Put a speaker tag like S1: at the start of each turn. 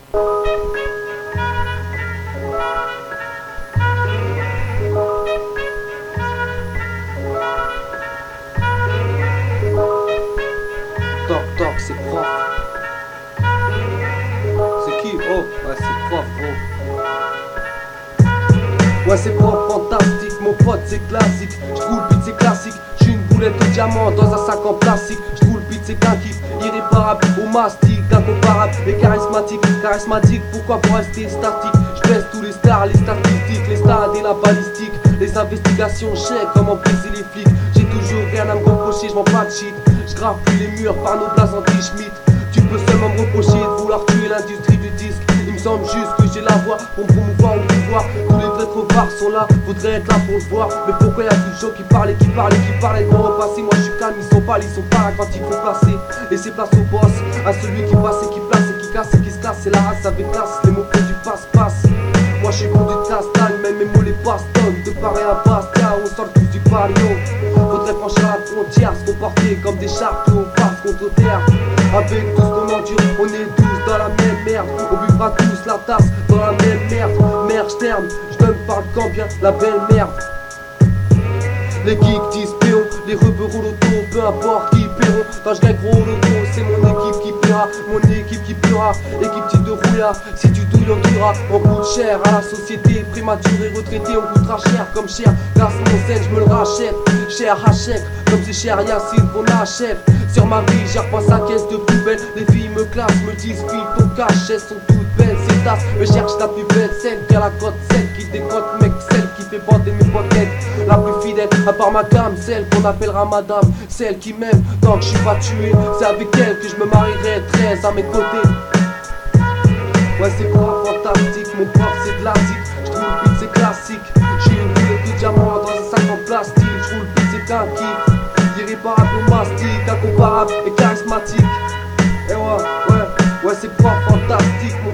S1: Toc, c'est prof. C'est qui? Oh, ouais, c'est prof, oh. Ouais, c'est prof, fantastique, mon pote, c'est classique. J'trouve le beat, c'est classique. J'suis une boulette de diamant dans un sac en plastique. J'trouve le beat, c'est qu'un kiff, irréparable, au mastic, incomparable et charismatique. Charismatique, pourquoi pour rester statique? J'baisse tous les stars, les statistiques, les stades et la balistique. Les investigations, j'sais comment briser les flics. J'ai toujours rien à me reprocher, j'm'en pas de shit. J'grave plus les murs par nos blases anti-schmitt. Tu peux seulement me reprocher de vouloir tuer l'industrie du disque. Il me semble juste que j'ai la voix pour me promouvoir au pouvoir. Tous les vrais crevards sont là, faudrait être là pour le voir. Mais pourquoi y'a plus de gens qui parlent et qui parlent et qui parlent et vont repasser? Moi je suis calme, ils sont pas là quand il faut placer. Laissez place au boss, à celui qui passe et qui place et qui casse et qui se casse. C'est la race avec classe, les mots que du passe-passe. Moi je suis conduit de castagne, même mes mots les bastonnent. De Paris à Bastia, on sort tous du parion. Faudrait franchir la frontière, se comporter comme des chariots, face contre terre. Avec tout ce qu'on endure, on est tous dans la même merde. On buvra tous la tasse dans la même merde. Merde, j'terne, j'donne par le camp bien la belle merde. Les geeks disent péon, les rebeurons l'auto, peu importe qui paieront. Quand je gagne gros l'auto, c'est mon équipe qui paiera, mon équipe qui pleura. Équipe type de rouillard, si tu douilles on tuera. On coûte cher à la société, prématuré, retraité, on coûtera cher comme cher. Grâce à mon scène, je me le rachète, cher Hachek, comme c'est cher Yacine, on achète. Sur ma vie, j'ai repasse à caisse de poubelle. Les filles me classent, me disent file ton cash, elles sont toutes belles, ces tasses. Me cherche la plus belle, celle qui a la cote, celle qui décote, mec, celle qui fait bander mes potes. La plus fidèle, à part ma gamme, celle qu'on appellera madame, celle qui m'aime tant que je suis pas tué. C'est avec elle que je me marierai, 13 à mes côtés. Ouais, c'est quoi fantastique, mon prof c'est de l'acide. J'trouve le beat c'est classique. J'ai une boulette de diamant dans un sac en plastique. J'trouve le beat c'est qu'un kiff, irréparable au mastic, incomparable et charismatique. Et ouais, c'est prof fantastique.